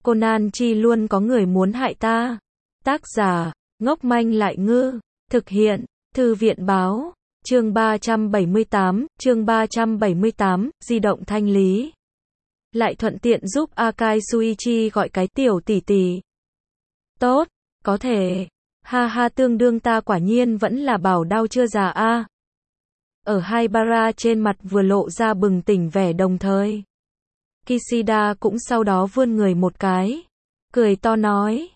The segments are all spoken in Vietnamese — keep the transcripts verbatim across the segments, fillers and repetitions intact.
Conan Chi luôn có người muốn hại ta. Tác giả, ngốc manh lại ngư. Thực hiện, Thư viện báo. Chương ba trăm bảy mươi tám, chương ba trăm bảy mươi tám, di động thanh lý. Lại thuận tiện giúp Akai Suichi gọi cái tiểu tỷ tỷ. Tốt, có thể. Ha ha, tương đương ta quả nhiên vẫn là bảo đau chưa già a. Ở Haibara trên mặt vừa lộ ra bừng tỉnh vẻ đồng thời. Kishida cũng sau đó vươn người một cái. Cười to nói.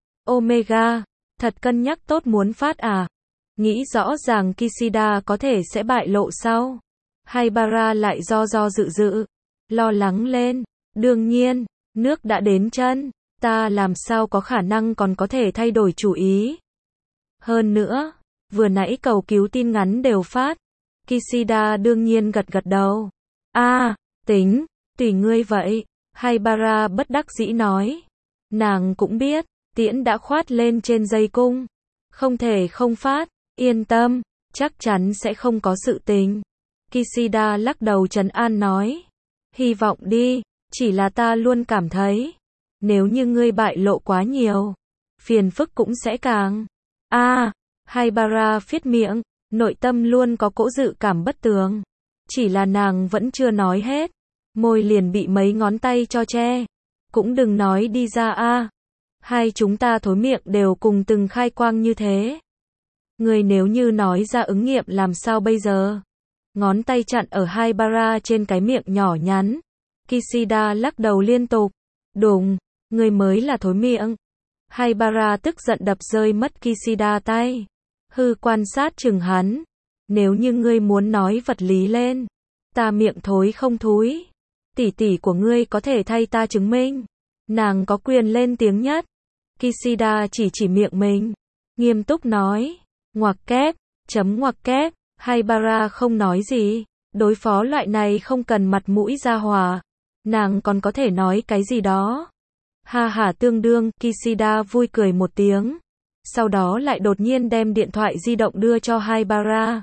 Omega, thật cân nhắc tốt muốn phát à. Nghĩ rõ ràng Kishida có thể sẽ bại lộ sau. Haibara lại do do dự dự. Lo lắng lên. Đương nhiên, nước đã đến chân. Ta làm sao có khả năng còn có thể thay đổi chủ ý. Hơn nữa, vừa nãy cầu cứu tin ngắn đều phát. Kishida đương nhiên gật gật đầu. A, à, tính, tùy ngươi vậy. Haibara bất đắc dĩ nói. Nàng cũng biết, tiễn đã khoát lên trên dây cung. Không thể không phát, yên tâm, chắc chắn sẽ không có sự tình. Kishida lắc đầu trấn an nói. Hy vọng đi, chỉ là ta luôn cảm thấy. Nếu như ngươi bại lộ quá nhiều, phiền phức cũng sẽ càng. A, à, Haibara phiết miệng, nội tâm luôn có cỗ dự cảm bất tường. Chỉ là nàng vẫn chưa nói hết. Môi liền bị mấy ngón tay cho che. Cũng đừng nói đi ra a. À. Hai chúng ta thối miệng đều cùng từng khai quang như thế. Người nếu như nói ra ứng nghiệm làm sao bây giờ? Ngón tay chặn ở Haibara trên cái miệng nhỏ nhắn. Kishida lắc đầu liên tục. Đùng, người mới là thối miệng. Haibara tức giận đập rơi mất Kishida tay. Hư quan sát chừng hắn. Nếu như ngươi muốn nói vật lý lên. Ta miệng thối không thúi. Tỷ tỷ của ngươi có thể thay ta chứng minh. Nàng có quyền lên tiếng nhất. Kishida chỉ chỉ miệng mình. Nghiêm túc nói. Ngoặc kép, chấm ngoặc kép. Haibara không nói gì. Đối phó loại này không cần mặt mũi ra hòa. Nàng còn có thể nói cái gì đó. Ha ha, tương đương. Kishida vui cười một tiếng. Sau đó lại đột nhiên đem điện thoại di động đưa cho Haibara.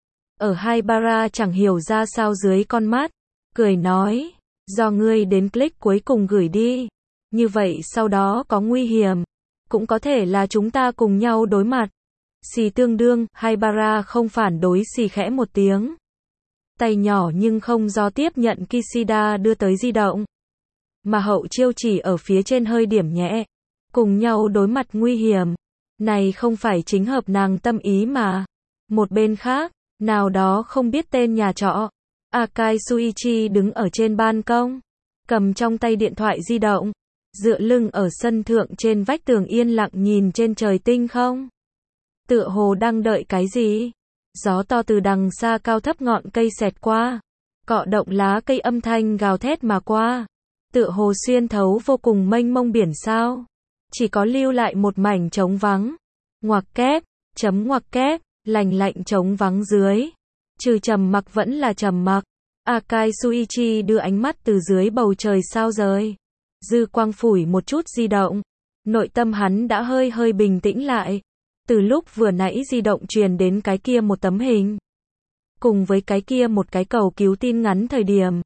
Ở Haibara chẳng hiểu ra sao dưới con mắt. Cười nói. Do ngươi đến click cuối cùng gửi đi. Như vậy sau đó có nguy hiểm. Cũng có thể là chúng ta cùng nhau đối mặt. Xì tương đương. Haibara không phản đối, xì khẽ một tiếng. Tay nhỏ nhưng không do tiếp nhận Kishida đưa tới di động. Mà hậu chiêu chỉ ở phía trên hơi điểm nhẹ. Cùng nhau đối mặt nguy hiểm. Này không phải chính hợp nàng tâm ý mà. Một bên khác, nào đó không biết tên nhà trọ. Akai Suichi đứng ở trên ban công. Cầm trong tay điện thoại di động. Dựa lưng ở sân thượng trên vách tường yên lặng nhìn trên trời tinh không. Tựa hồ đang đợi cái gì. Gió to từ đằng xa cao thấp ngọn cây xẹt qua. Cọ động lá cây âm thanh gào thét mà qua. Tựa hồ xuyên thấu vô cùng mênh mông biển sao. Chỉ có lưu lại một mảnh trống vắng. Ngoặc kép, chấm ngoặc kép, lành lạnh trống vắng dưới. Trừ trầm mặc vẫn là trầm mặc. Akai Suichi đưa ánh mắt từ dưới bầu trời sao rời. Dư quang phủi một chút di động. Nội tâm hắn đã hơi hơi bình tĩnh lại. Từ lúc vừa nãy di động truyền đến cái kia một tấm hình. Cùng với cái kia một cái cầu cứu tin ngắn thời điểm.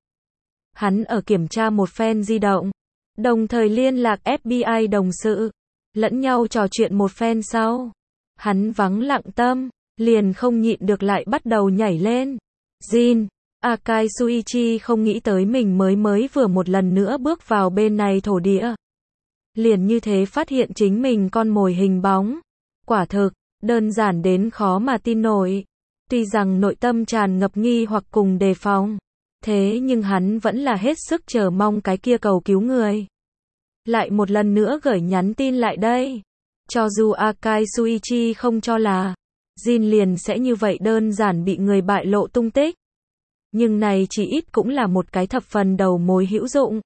Hắn ở kiểm tra một phen di động. Đồng thời liên lạc ép bê i đồng sự. Lẫn nhau trò chuyện một phen sau. Hắn vắng lặng tâm. Liền không nhịn được lại bắt đầu nhảy lên. Jin. Akai Suichi không nghĩ tới mình mới mới vừa một lần nữa bước vào bên này thổ địa. Liền như thế phát hiện chính mình con mồi hình bóng. Quả thực, đơn giản đến khó mà tin nổi. Tuy rằng nội tâm tràn ngập nghi hoặc cùng đề phòng. Thế nhưng hắn vẫn là hết sức chờ mong cái kia cầu cứu người. Lại một lần nữa gửi nhắn tin lại đây. Cho dù Akai Suichi không cho là Jin liền sẽ như vậy đơn giản bị người bại lộ tung tích. Nhưng này chỉ ít cũng là một cái thập phần đầu mối hữu dụng.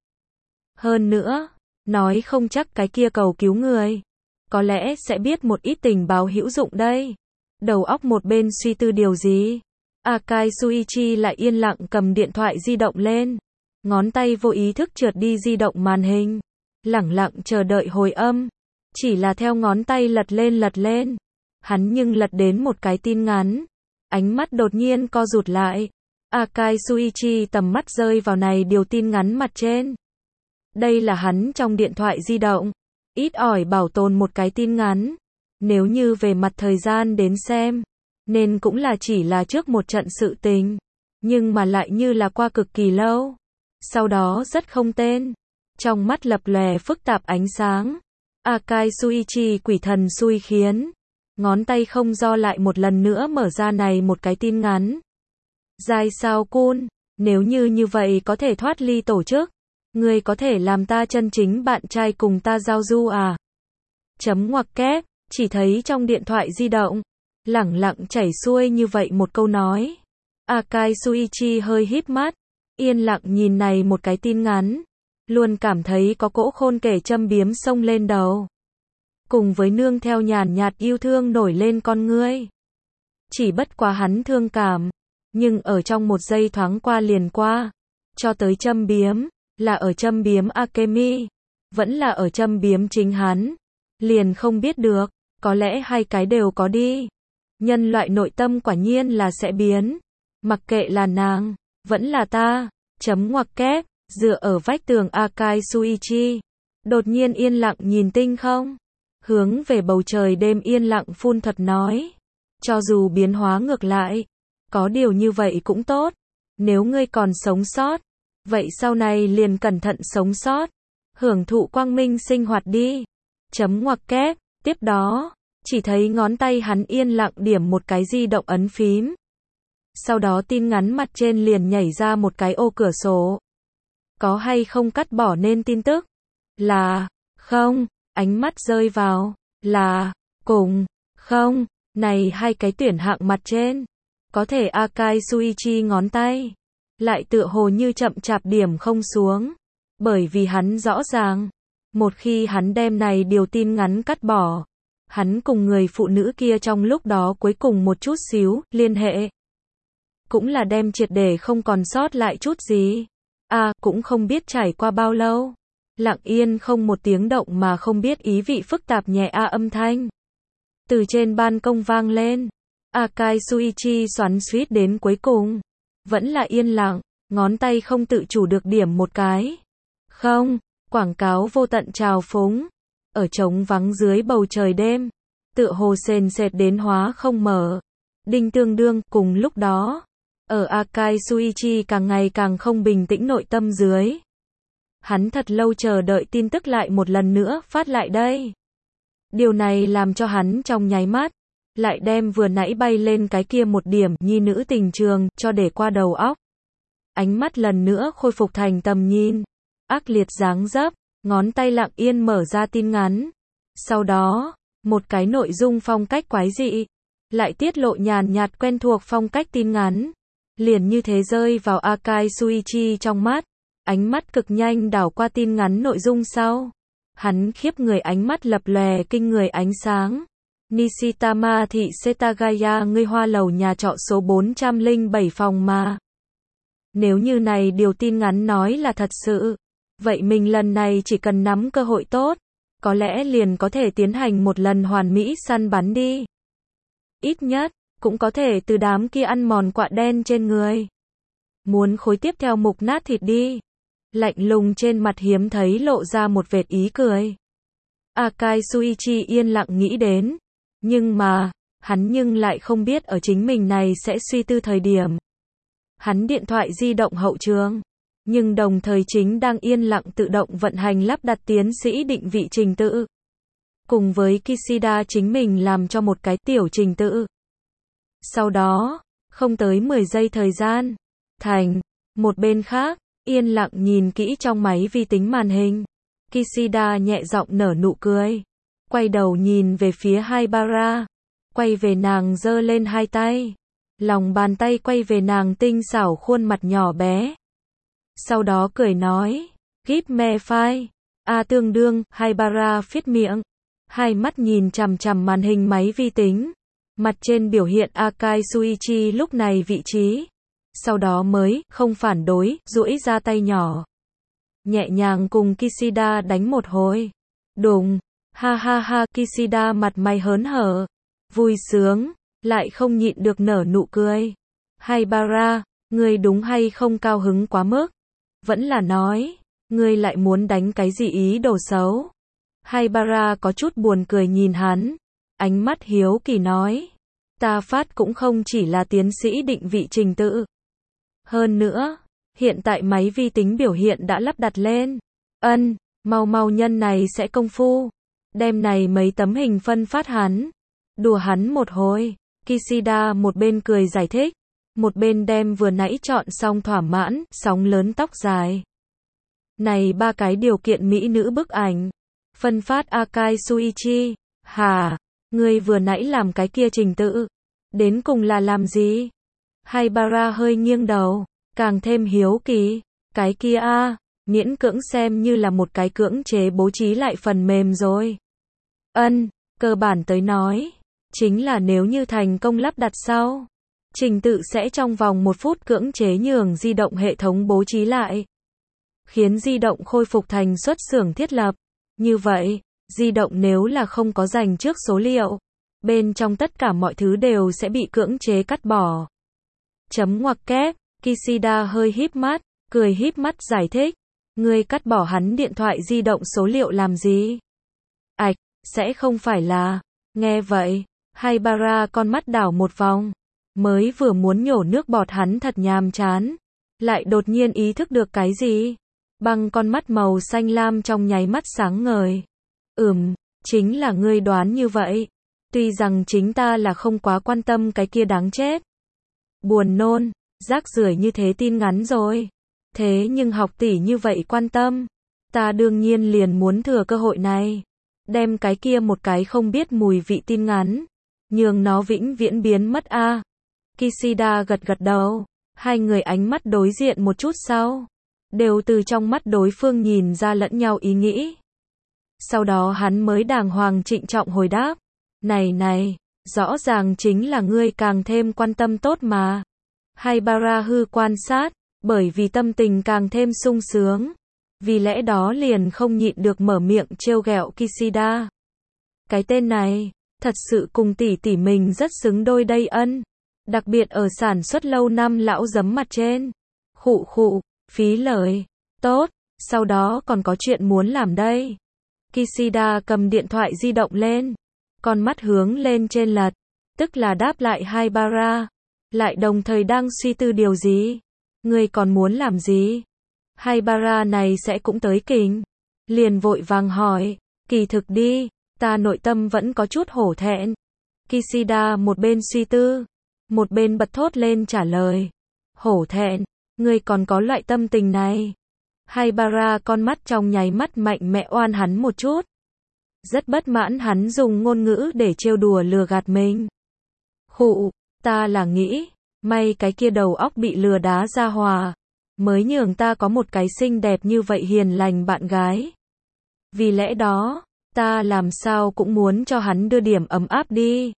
Hơn nữa, nói không chắc cái kia cầu cứu người. Có lẽ sẽ biết một ít tình báo hữu dụng đây. Đầu óc một bên suy tư điều gì. Akai Suichi lại yên lặng cầm điện thoại di động lên. Ngón tay vô ý thức trượt đi di động màn hình. Lẳng lặng chờ đợi hồi âm. Chỉ là theo ngón tay lật lên lật lên. Hắn nhưng lật đến một cái tin ngắn. Ánh mắt đột nhiên co rụt lại. Akai Suichi tầm mắt rơi vào này điều tin ngắn mặt trên. Đây là hắn trong điện thoại di động. Ít ỏi bảo tồn một cái tin ngắn. Nếu như về mặt thời gian đến xem, nên cũng là chỉ là trước một trận sự tình. Nhưng mà lại như là qua cực kỳ lâu. Sau đó rất không tên. Trong mắt lập lòe phức tạp ánh sáng. Akai Suichi quỷ thần xui khiến. Ngón tay không do lại một lần nữa mở ra này một cái tin ngắn. Dài sao cun, nếu như như vậy có thể thoát ly tổ chức. Ngươi có thể làm ta chân chính bạn trai cùng ta giao du à? Chấm ngoặc kép, chỉ thấy trong điện thoại di động. Lẳng lặng chảy xuôi như vậy một câu nói. Akai Suichi hơi híp mắt. Yên lặng nhìn này một cái tin ngắn. Luôn cảm thấy có cỗ khôn kể châm biếm xông lên đầu. Cùng với nương theo nhàn nhạt yêu thương nổi lên con ngươi. Chỉ bất quá hắn thương cảm. Nhưng ở trong một giây thoáng qua liền qua. Cho tới châm biếm. Là ở châm biếm Akemi. Vẫn là ở châm biếm chính hắn. Liền không biết được. Có lẽ hai cái đều có đi. Nhân loại nội tâm quả nhiên là sẽ biến. Mặc kệ là nàng. Vẫn là ta. Chấm ngoặc kép. Dựa ở vách tường Akai Suichi. Đột nhiên yên lặng nhìn tinh không. Hướng về bầu trời đêm yên lặng phun thuật nói. Cho dù biến hóa ngược lại. Có điều như vậy cũng tốt. Nếu ngươi còn sống sót. Vậy sau này liền cẩn thận sống sót. Hưởng thụ quang minh sinh hoạt đi. Chấm ngoặc kép. Tiếp đó. Chỉ thấy ngón tay hắn yên lặng điểm một cái di động ấn phím. Sau đó tin ngắn mặt trên liền nhảy ra một cái ô cửa sổ. Có hay không cắt bỏ nên tin tức? Là, không, ánh mắt rơi vào, là, cùng, không, này hai cái tuyển hạng mặt trên. Có thể Akai Suichi ngón tay. Lại tựa hồ như chậm chạp điểm không xuống. Bởi vì hắn rõ ràng. Một khi hắn đem này điều tin ngắn cắt bỏ. Hắn cùng người phụ nữ kia trong lúc đó cuối cùng một chút xíu, liên hệ. Cũng là đem triệt để không còn sót lại chút gì. À, cũng không biết trải qua bao lâu. Lặng yên không một tiếng động mà không biết ý vị phức tạp nhẹ a âm thanh. Từ trên ban công vang lên. Akai Suichi xoắn xuýt đến cuối cùng. Vẫn là yên lặng, ngón tay không tự chủ được điểm một cái. Không, quảng cáo vô tận trào phúng. Ở trống vắng dưới bầu trời đêm. Tựa hồ sền sệt đến hóa không mở. Đinh tương đương, cùng lúc đó. Ở Akai Suichi càng ngày càng không bình tĩnh nội tâm dưới. Hắn thật lâu chờ đợi tin tức lại một lần nữa phát lại đây. Điều này làm cho hắn trong nháy mắt. Lại đem vừa nãy bay lên cái kia một điểm nhi nữ tình trường cho để qua đầu óc. Ánh mắt lần nữa khôi phục thành tầm nhìn. Ác liệt dáng dấp. Ngón tay lặng yên mở ra tin ngắn. Sau đó, một cái nội dung phong cách quái dị. Lại tiết lộ nhàn nhạt quen thuộc phong cách tin ngắn. Liền như thế rơi vào Akai Suichi trong mắt. Ánh mắt cực nhanh đảo qua tin ngắn nội dung sau. Hắn khiếp người ánh mắt lập lòe kinh người ánh sáng. Nishitama thị Setagaya ngươi hoa lầu nhà trọ số bốn trăm lẻ bảy phòng mà. Nếu như này điều tin ngắn nói là thật sự. Vậy mình lần này chỉ cần nắm cơ hội tốt. Có lẽ liền có thể tiến hành một lần hoàn mỹ săn bắn đi. Ít nhất, cũng có thể từ đám kia ăn mòn quạ đen trên người. Muốn khối tiếp theo mục nát thịt đi. Lạnh lùng trên mặt hiếm thấy lộ ra một vệt ý cười. Akai Suichi yên lặng nghĩ đến. Nhưng mà, hắn nhưng lại không biết ở chính mình này sẽ suy tư thời điểm. Hắn điện thoại di động hậu trường. Nhưng đồng thời chính đang yên lặng tự động vận hành lắp đặt tiến sĩ định vị trình tự. Cùng với Kishida chính mình làm cho một cái tiểu trình tự. Sau đó, không tới mười giây thời gian. Thành, một bên khác, yên lặng nhìn kỹ trong máy vi tính màn hình. Kishida nhẹ giọng nở nụ cười. Quay đầu nhìn về phía Haibara. Quay về nàng giơ lên hai tay. Lòng bàn tay quay về nàng tinh xảo khuôn mặt nhỏ bé. Sau đó cười nói. Give me five. A tương đương, Haibara phết miệng. Hai mắt nhìn chằm chằm màn hình máy vi tính. Mặt trên biểu hiện Akai Suichi lúc này vị trí. Sau đó mới, không phản đối, duỗi ra tay nhỏ. Nhẹ nhàng cùng Kishida đánh một hồi. Đùng, ha ha ha, Kishida mặt mày hớn hở. Vui sướng, lại không nhịn được nở nụ cười. Haibara, ngươi đúng hay không cao hứng quá mức? Vẫn là nói, Ngươi lại muốn đánh cái gì ý đồ xấu? Haibara có chút buồn cười nhìn hắn, ánh mắt hiếu kỳ nói. Ta phát cũng không chỉ là tiến sĩ định vị trình tự. Hơn nữa, hiện tại máy vi tính biểu hiện đã lắp đặt lên. Ân, mau mau nhân này sẽ công phu. Đem này mấy tấm hình phân phát hắn. Đùa hắn một hồi. Kishida một bên cười giải thích, một bên đem vừa nãy chọn xong thỏa mãn, sóng lớn tóc dài. Này ba cái điều kiện mỹ nữ bức ảnh. Phân phát Akai Suichi. Hả? Ngươi vừa nãy làm cái kia trình tự. Đến cùng là làm gì? Haibara hơi nghiêng đầu, càng thêm hiếu kỳ. Cái kia a, miễn cưỡng xem như là một cái cưỡng chế bố trí lại phần mềm rồi. Ân, cơ bản tới nói, chính là nếu như thành công lắp đặt sau, trình tự sẽ trong vòng một phút cưỡng chế nhường di động hệ thống bố trí lại. Khiến di động khôi phục thành xuất xưởng thiết lập. Như vậy, di động nếu là không có dành trước số liệu, bên trong tất cả mọi thứ đều sẽ bị cưỡng chế cắt bỏ. Chấm ngoặc kép, Kishida hơi híp mắt, cười híp mắt giải thích. Ngươi cắt bỏ hắn điện thoại di động số liệu làm gì? Ảch, sẽ không phải là... Nghe vậy, Haibara con mắt đảo một vòng. Mới vừa muốn nhổ nước bọt hắn thật nhàm chán. Lại đột nhiên ý thức được cái gì? Bằng con mắt màu xanh lam trong nháy mắt sáng ngời. Ừm, chính là ngươi đoán như vậy. Tuy rằng chính ta là không quá quan tâm cái kia đáng chết. Buồn nôn, rác rưởi như thế tin ngắn rồi. Thế nhưng học tỷ như vậy quan tâm. Ta đương nhiên liền muốn thừa cơ hội này. Đem cái kia một cái không biết mùi vị tin ngắn. Nhường nó vĩnh viễn biến mất a. À. Kishida gật gật đầu. Hai người ánh mắt đối diện một chút sau. Đều từ trong mắt đối phương nhìn ra lẫn nhau ý nghĩ. Sau đó hắn mới đàng hoàng trịnh trọng hồi đáp. Này này, rõ ràng chính là ngươi càng thêm quan tâm tốt mà. Haibara hư quan sát, bởi vì tâm tình càng thêm sung sướng. Vì lẽ đó liền không nhịn được mở miệng trêu ghẹo Kishida. Cái tên này, thật sự cùng tỷ tỷ mình rất xứng đôi đây ân. Đặc biệt ở sản xuất lâu năm lão giấm mặt trên. Khụ khụ, phí lời. Tốt, sau đó còn có chuyện muốn làm đây. Kishida cầm điện thoại di động lên. Con mắt hướng lên trên lật. Tức là đáp lại Haibara. Lại đồng thời đang suy tư điều gì. Ngươi còn muốn làm gì? Haibara này sẽ cũng tới kình. Liền vội vàng hỏi. Kỳ thực đi, ta nội tâm vẫn có chút hổ thẹn. Kishida một bên suy tư. Một bên bật thốt lên trả lời. Hổ thẹn, ngươi còn có loại tâm tình này. Haibara con mắt trong nháy mắt mạnh mẽ oan hắn một chút. Rất bất mãn hắn dùng ngôn ngữ để trêu đùa lừa gạt mình. Khụ, ta là nghĩ, may cái kia đầu óc bị lừa đá ra hòa. Mới nhường ta có một cái xinh đẹp như vậy hiền lành bạn gái. Vì lẽ đó, ta làm sao cũng muốn cho hắn đưa điểm ấm áp đi.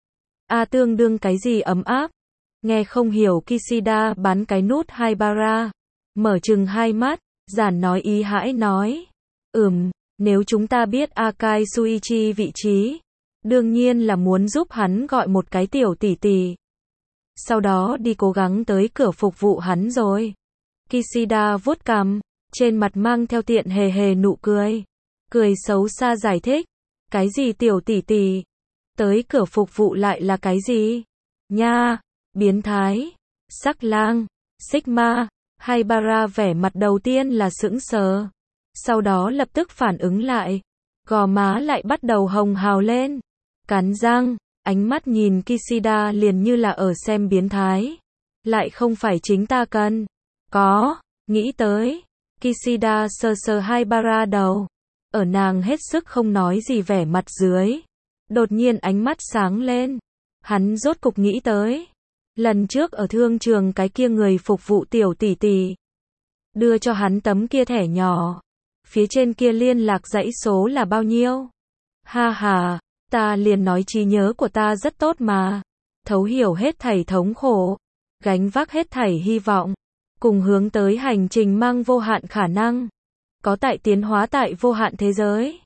A tương đương cái gì ấm áp? Nghe không hiểu Kishida bắn cái nút Haibara. Mở chừng hai mắt, giản nói ý hãi nói. Ừm, nếu chúng ta biết Akai Suichi vị trí, đương nhiên là muốn giúp hắn gọi một cái tiểu tỷ tỷ. Sau đó đi cố gắng tới cửa phục vụ hắn rồi. Kishida vuốt cằm, trên mặt mang theo tiện hề hề nụ cười. Cười xấu xa giải thích. Cái gì tiểu tỷ tỷ? Tới cửa phục vụ lại là cái gì? Nha, biến thái, sắc lang, Sigma. Haibara vẻ mặt đầu tiên là sững sờ. Sau đó lập tức phản ứng lại. Gò má lại bắt đầu hồng hào lên. Cắn răng, ánh mắt nhìn Kishida liền như là ở xem biến thái. Lại không phải chính ta cần. Có, nghĩ tới. Kishida sờ sờ Haibara đầu. Ở nàng hết sức không nói gì vẻ mặt dưới. Đột nhiên ánh mắt sáng lên. Hắn rốt cục nghĩ tới. Lần trước ở thương trường cái kia người phục vụ tiểu tỷ tỷ. Đưa cho hắn tấm kia thẻ nhỏ. Phía trên kia liên lạc dãy số là bao nhiêu? Ha ha, ta liền nói trí nhớ của ta rất tốt mà. Thấu hiểu hết thảy thống khổ. Gánh vác hết thảy hy vọng. Cùng hướng tới hành trình mang vô hạn khả năng. Có tại tiến hóa tại vô hạn thế giới.